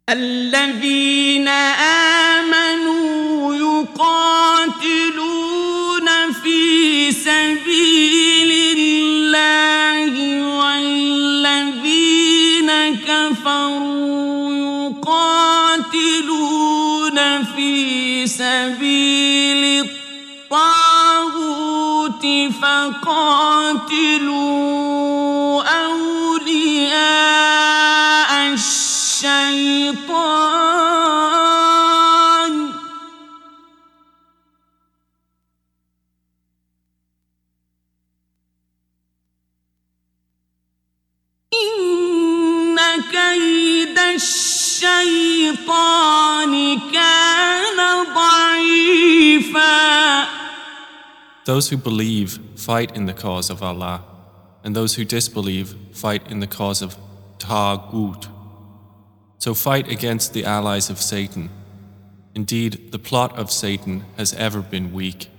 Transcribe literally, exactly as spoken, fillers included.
الذين آمنوا يقاتلون في سبيل الله والذين كفروا يقاتلون في سبيل الطاغوت فقاتلوا أولياء الشيطان إن كيد الشيطان كان ضعيفا. Those who believe fight in the cause of Allah, and those who disbelieve fight in the cause of Taghut. So fight against the allies of Satan. Indeed, the plot of Satan has ever been weak.